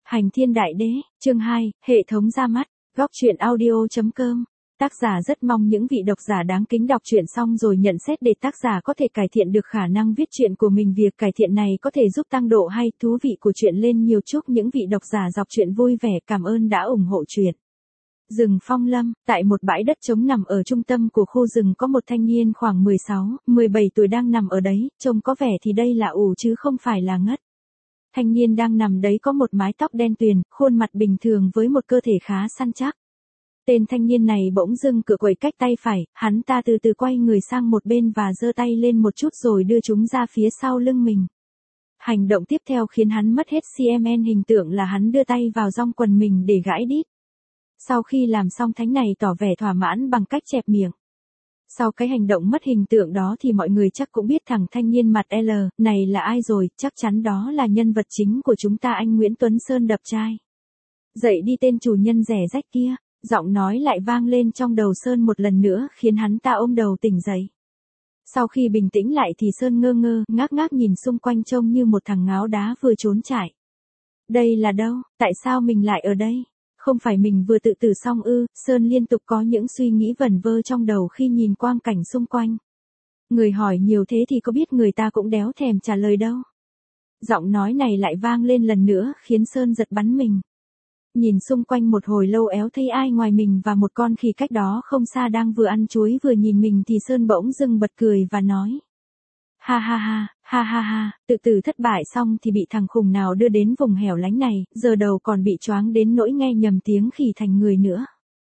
Hành Thiên Đại Đế, chương 2, hệ thống ra mắt, góc truyện audio.com. Tác giả rất mong những vị độc giả đáng kính đọc truyện xong rồi nhận xét để tác giả có thể cải thiện được khả năng viết truyện của mình. Việc cải thiện này có thể giúp tăng độ hay thú vị của truyện lên nhiều. Chúc những vị độc giả đọc truyện vui vẻ. Cảm ơn đã ủng hộ truyện. Rừng Phong Lâm, tại một bãi đất trống nằm ở trung tâm của khu rừng có một thanh niên khoảng 16, 17 tuổi đang nằm ở đấy, trông có vẻ thì đây là ủ chứ không phải là ngất. Thanh niên đang nằm đấy có một mái tóc đen tuyền, khuôn mặt bình thường với một cơ thể khá săn chắc. Tên thanh niên này bỗng dưng cựa quẩy cách tay phải, hắn ta từ từ quay người sang một bên và giơ tay lên một chút rồi đưa chúng ra phía sau lưng mình. Hành động tiếp theo khiến hắn mất hết CMN hình tượng là hắn đưa tay vào gong quần mình để gãi đít. Sau khi làm xong thánh này tỏ vẻ thỏa mãn bằng cách chẹp miệng. Sau cái hành động mất hình tượng đó thì mọi người chắc cũng biết thằng thanh niên mặt L này là ai rồi, chắc chắn đó là nhân vật chính của chúng ta, anh Nguyễn Tuấn Sơn đập trai. Dậy đi tên chủ nhân rẻ rách kia, giọng nói lại vang lên trong đầu Sơn một lần nữa khiến hắn ta ôm đầu tỉnh dậy. Sau khi bình tĩnh lại thì Sơn ngơ ngơ, ngác ngác nhìn xung quanh trông như một thằng ngáo đá vừa trốn chạy. Đây là đâu, tại sao mình lại ở đây? Không phải mình vừa tự tử xong ư? Sơn liên tục có những suy nghĩ vẩn vơ trong đầu khi nhìn quang cảnh xung quanh. Người hỏi nhiều thế thì có biết người ta cũng đéo thèm trả lời đâu. Giọng nói này lại vang lên lần nữa khiến Sơn giật bắn mình. Nhìn xung quanh một hồi lâu éo thấy ai ngoài mình và một con khỉ cách đó không xa đang vừa ăn chuối vừa nhìn mình thì Sơn bỗng dưng bật cười và nói. Ha ha ha, ha ha ha, tự tử thất bại xong thì bị thằng khùng nào đưa đến vùng hẻo lánh này, giờ đầu còn bị choáng đến nỗi nghe nhầm tiếng khỉ thành người nữa.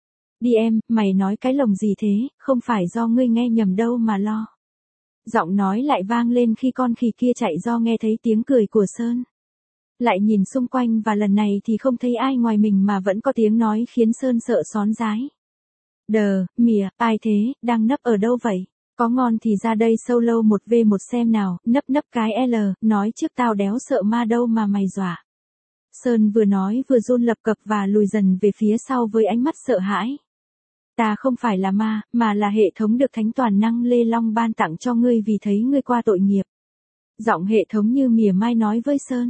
Đi em, mày nói cái lồng gì thế, không phải do ngươi nghe nhầm đâu mà lo. Giọng nói lại vang lên khi con khỉ kia chạy do nghe thấy tiếng cười của Sơn. Lại nhìn xung quanh và lần này thì không thấy ai ngoài mình mà vẫn có tiếng nói khiến Sơn sợ xón rái. Đờ, mỉa, ai thế, đang nấp ở đâu vậy? Có ngon thì ra đây solo 1v1 xem nào, nấp cái L, nói trước tao đéo sợ ma đâu mà mày dọa. Sơn vừa nói vừa run lập cập và lùi dần về phía sau với ánh mắt sợ hãi. Ta không phải là ma, mà là hệ thống được Thánh Toàn Năng Lê Long ban tặng cho ngươi vì thấy ngươi qua tội nghiệp. Giọng hệ thống như mỉa mai nói với Sơn.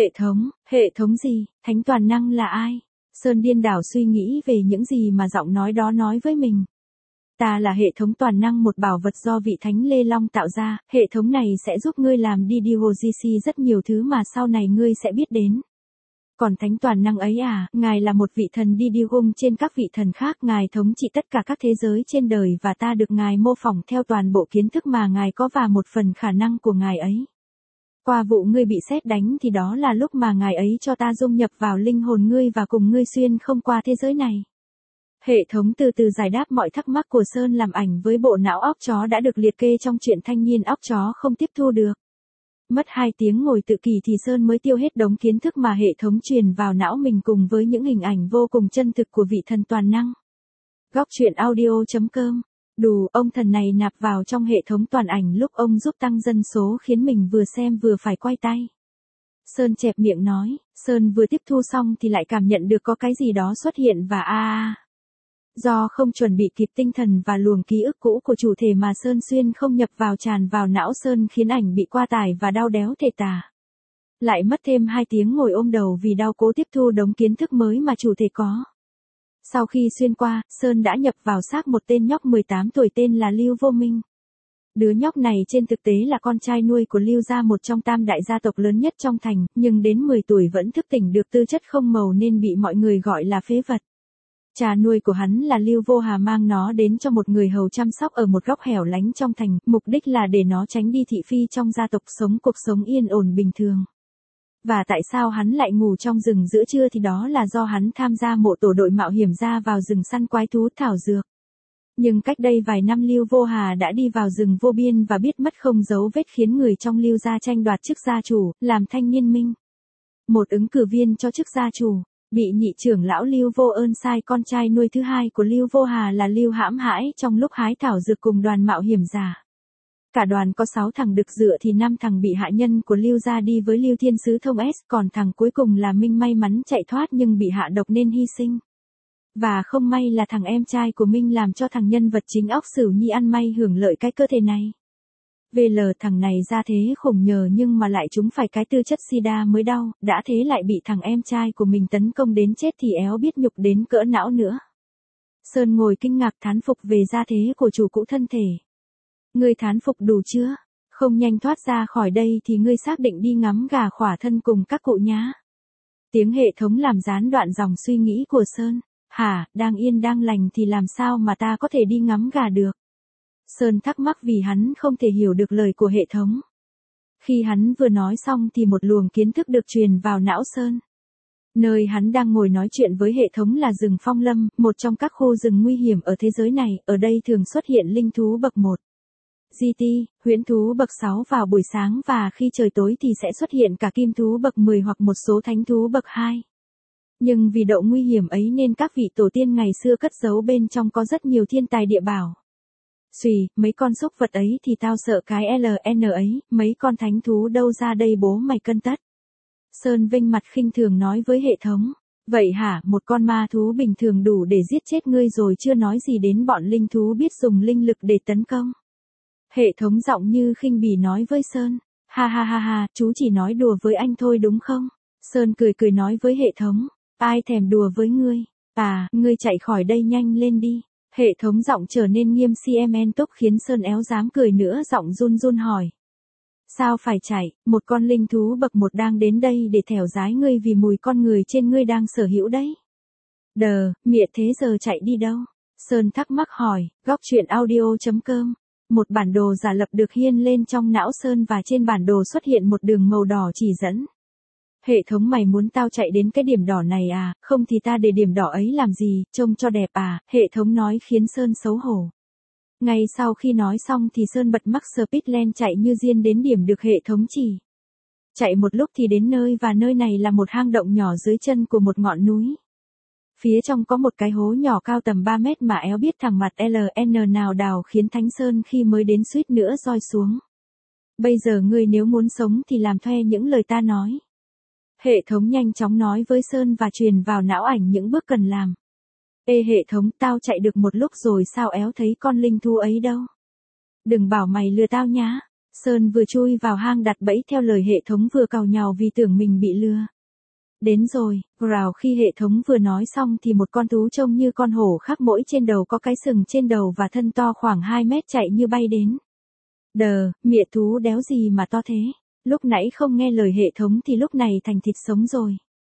Hệ thống gì, Thánh Toàn Năng là ai? Sơn điên đảo suy nghĩ về những gì mà giọng nói đó nói với mình. Ta là hệ thống toàn năng, một bảo vật do vị Thánh Lê Long tạo ra, hệ thống này sẽ giúp ngươi làm đi DOGC rất nhiều thứ mà sau này ngươi sẽ biết đến. Còn Thánh Toàn Năng ấy à, ngài là một vị thần đi hung trên các vị thần khác, ngài thống trị tất cả các thế giới trên đời và ta được ngài mô phỏng theo toàn bộ kiến thức mà ngài có và một phần khả năng của ngài ấy. Qua vụ ngươi bị sét đánh thì đó là lúc mà ngài ấy cho ta dung nhập vào linh hồn ngươi và cùng ngươi xuyên không qua thế giới này. Hệ thống từ từ giải đáp mọi thắc mắc của Sơn làm ảnh với bộ não óc chó đã được liệt kê trong truyện thanh niên óc chó không tiếp thu được. Mất 2 tiếng ngồi tự kỷ thì Sơn mới tiêu hết đống kiến thức mà hệ thống truyền vào não mình cùng với những hình ảnh vô cùng chân thực của vị thần toàn năng. Góc truyện audio.com. Đủ, ông thần này nạp vào trong hệ thống toàn ảnh lúc ông giúp tăng dân số khiến mình vừa xem vừa phải quay tay. Sơn chẹp miệng nói, Sơn vừa tiếp thu xong thì lại cảm nhận được có cái gì đó xuất hiện và Do không chuẩn bị kịp tinh thần và luồng ký ức cũ của chủ thể mà Sơn xuyên không nhập vào tràn vào não Sơn khiến ảnh bị qua tải và đau đéo thể tả. Lại mất thêm 2 tiếng ngồi ôm đầu vì đau cố tiếp thu đống kiến thức mới mà chủ thể có. Sau khi xuyên qua, Sơn đã nhập vào xác một tên nhóc 18 tuổi tên là Lưu Vô Minh. Đứa nhóc này trên thực tế là con trai nuôi của Lưu gia, một trong tam đại gia tộc lớn nhất trong thành, nhưng đến 10 tuổi vẫn thức tỉnh được tư chất không màu nên bị mọi người gọi là phế vật. Cha nuôi của hắn là Lưu Vô Hà mang nó đến cho một người hầu chăm sóc ở một góc hẻo lánh trong thành, mục đích là để nó tránh đi thị phi trong gia tộc, sống cuộc sống yên ổn bình thường. Và tại sao hắn lại ngủ trong rừng giữa trưa thì đó là do hắn tham gia một tổ đội mạo hiểm ra vào rừng săn quái thú thảo dược. Nhưng cách đây vài năm Lưu Vô Hà đã đi vào rừng vô biên và biết mất không dấu vết khiến người trong Lưu gia tranh đoạt chức gia chủ, làm thanh niên minh. Một ứng cử viên cho chức gia chủ, bị nhị trưởng lão Lưu Vô Ơn sai con trai nuôi thứ hai của Lưu Vô Hà là Lưu hãm hãi trong lúc hái thảo dược cùng đoàn mạo hiểm giả. Cả đoàn có 6 thằng được dựa thì 5 thằng bị hạ nhân của Lưu gia đi với Lưu Thiên Sứ thông S, còn thằng cuối cùng là Minh may mắn chạy thoát nhưng bị hạ độc nên hy sinh. Và không may là thằng em trai của Minh làm cho thằng nhân vật chính Óc Sửu Nhi ăn may hưởng lợi cái cơ thể này. VL thằng này ra thế khủng nhờ nhưng mà lại chúng phải cái tư chất sida mới đau, đã thế lại bị thằng em trai của mình tấn công đến chết thì éo biết nhục đến cỡ não nữa. Sơn ngồi kinh ngạc thán phục về gia thế của chủ cũ thân thể. Ngươi thán phục đủ chưa? Không nhanh thoát ra khỏi đây thì ngươi xác định đi ngắm gà khỏa thân cùng các cụ nhá. Tiếng hệ thống làm gián đoạn dòng suy nghĩ của Sơn. Hả, đang yên đang lành thì làm sao mà ta có thể đi ngắm gà được? Sơn thắc mắc vì hắn không thể hiểu được lời của hệ thống. Khi hắn vừa nói xong thì một luồng kiến thức được truyền vào não Sơn. Nơi hắn đang ngồi nói chuyện với hệ thống là rừng Phong Lâm, một trong các khu rừng nguy hiểm ở thế giới này, ở đây thường xuất hiện linh thú bậc 1. GT, huyễn thú bậc 6 vào buổi sáng và khi trời tối thì sẽ xuất hiện cả kim thú bậc 10 hoặc một số thánh thú bậc 2. Nhưng vì độ nguy hiểm ấy nên các vị tổ tiên ngày xưa cất giấu bên trong có rất nhiều thiên tài địa bảo. Xùy, mấy con súc vật ấy thì tao sợ cái LN ấy, mấy con thánh thú đâu ra đây bố mày cân tất. Sơn vênh mặt khinh thường nói với hệ thống. Vậy hả, một con ma thú bình thường đủ để giết chết ngươi rồi chưa nói gì đến bọn linh thú biết dùng linh lực để tấn công. Hệ thống giọng như khinh bỉ nói với Sơn. Ha ha ha ha, chú chỉ nói đùa với anh thôi đúng không? Sơn cười cười nói với hệ thống. Ai thèm đùa với ngươi? À, ngươi chạy khỏi đây nhanh lên đi. Hệ thống giọng trở nên nghiêm cmn tốc khiến Sơn éo dám cười nữa giọng run run hỏi. Sao phải chạy, một con linh thú bậc 1 đang đến đây để thèo dái ngươi vì mùi con người trên ngươi đang sở hữu đấy. Đờ, mịa thế giờ chạy đi đâu? Sơn thắc mắc hỏi, góc truyện audio.com. Một bản đồ giả lập được hiên lên trong não Sơn và trên bản đồ xuất hiện một đường màu đỏ chỉ dẫn. Hệ thống mày muốn tao chạy đến cái điểm đỏ này à, không thì ta để điểm đỏ ấy làm gì, trông cho đẹp à, hệ thống nói khiến Sơn xấu hổ. Ngay sau khi nói xong thì Sơn bật Max Speedland chạy như diên đến điểm được hệ thống chỉ. Chạy một lúc thì đến nơi và nơi này là một hang động nhỏ dưới chân của một ngọn núi. Phía trong có một cái hố nhỏ cao tầm 3 mét mà éo biết thằng mặt LN nào đào khiến Thánh Sơn khi mới đến suýt nữa roi xuống. Bây giờ ngươi nếu muốn sống thì làm theo những lời ta nói. Hệ thống nhanh chóng nói với Sơn và truyền vào não ảnh những bước cần làm. Ê hệ thống, tao chạy được một lúc rồi sao éo thấy con linh thú ấy đâu? Đừng bảo mày lừa tao nhá. Sơn vừa chui vào hang đặt bẫy theo lời hệ thống vừa càu nhàu vì tưởng mình bị lừa. Đến rồi, rào khi hệ thống vừa nói xong thì một con thú trông như con hổ khác mỗi trên đầu có cái sừng trên đầu và thân to khoảng 2 mét chạy như bay đến. Đờ, mịa thú đéo gì mà to thế. Lúc nãy không nghe lời hệ thống thì lúc này thành thịt sống rồi.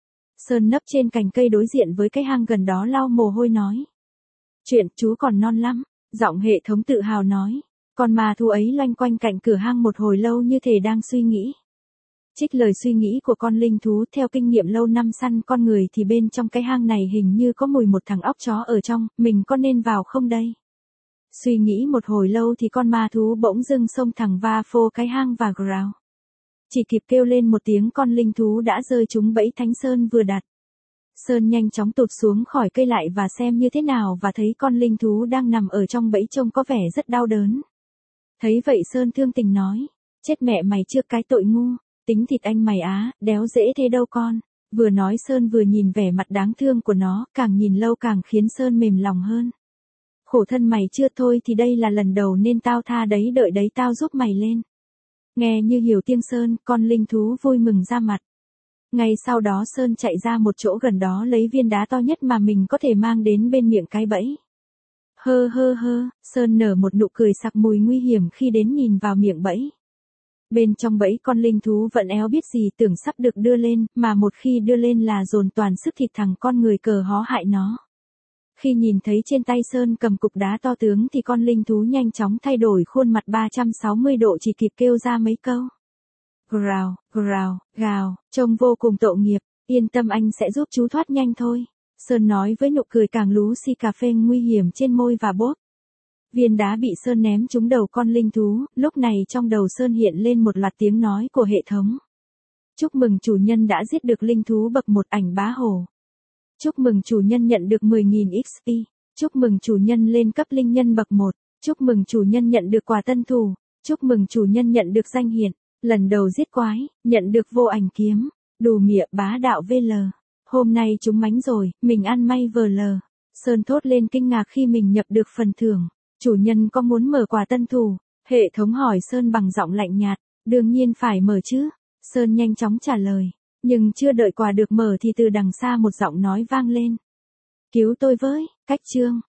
Sơn nấp trên cành cây đối diện với cái hang gần đó lau mồ hôi nói. Chuyện chú còn non lắm, giọng hệ thống tự hào nói. Con ma thú ấy loanh quanh cạnh cửa hang một hồi lâu như thể đang suy nghĩ. Trích lời suy nghĩ của con linh thú theo kinh nghiệm lâu năm săn con người thì bên trong cái hang này hình như có mùi một thằng óc chó ở trong, mình có nên vào không đây? Suy nghĩ một hồi lâu thì con ma thú bỗng dưng xông thẳng va phô cái hang và growl. Chỉ kịp kêu lên một tiếng con linh thú đã rơi trúng bẫy Thánh Sơn vừa đặt. Sơn nhanh chóng tụt xuống khỏi cây lại và xem như thế nào và thấy con linh thú đang nằm ở trong bẫy trông có vẻ rất đau đớn. Thấy vậy Sơn thương tình nói, chết mẹ mày trước cái tội ngu, tính thịt anh mày á, đéo dễ thế đâu con. Vừa nói Sơn vừa nhìn vẻ mặt đáng thương của nó, càng nhìn lâu càng khiến Sơn mềm lòng hơn. Khổ thân mày chưa thôi thì đây là lần đầu nên tao tha đấy đợi đấy tao giúp mày lên. Nghe như hiểu tiếng Sơn, con linh thú vui mừng ra mặt. Ngay sau đó Sơn chạy ra một chỗ gần đó lấy viên đá to nhất mà mình có thể mang đến bên miệng cái bẫy. Hơ hơ hơ, Sơn nở một nụ cười sặc mùi nguy hiểm khi đến nhìn vào miệng bẫy. Bên trong bẫy con linh thú vẫn éo biết gì tưởng sắp được đưa lên, mà một khi đưa lên là dồn toàn sức thịt thằng con người cờ hó hại nó. Khi nhìn thấy trên tay Sơn cầm cục đá to tướng thì con linh thú nhanh chóng thay đổi khuôn mặt 360 độ chỉ kịp kêu ra mấy câu. Growl, growl, gào, trông vô cùng tội nghiệp, yên tâm anh sẽ giúp chú thoát nhanh thôi. Sơn nói với nụ cười càng lú xì cà phê nguy hiểm trên môi và bốp. Viên đá bị Sơn ném trúng đầu con linh thú, lúc này trong đầu Sơn hiện lên một loạt tiếng nói của hệ thống. Chúc mừng chủ nhân đã giết được linh thú bậc 1 ảnh bá hổ. Chúc mừng chủ nhân nhận được 10.000 XP. Chúc mừng chủ nhân lên cấp linh nhân bậc 1. Chúc mừng chủ nhân nhận được quà tân thủ. Chúc mừng chủ nhân nhận được danh hiển. Lần đầu giết quái, nhận được vô ảnh kiếm. Đù mịa bá đạo VL. Hôm nay chúng mánh rồi, mình ăn may VL. Sơn thốt lên kinh ngạc khi mình nhập được phần thưởng. Chủ nhân có muốn mở quà tân thủ. Hệ thống hỏi Sơn bằng giọng lạnh nhạt. Đương nhiên phải mở chứ. Sơn nhanh chóng trả lời. Nhưng chưa đợi quà được mở thì từ đằng xa một giọng nói vang lên. Cứu tôi với, Cách Trương.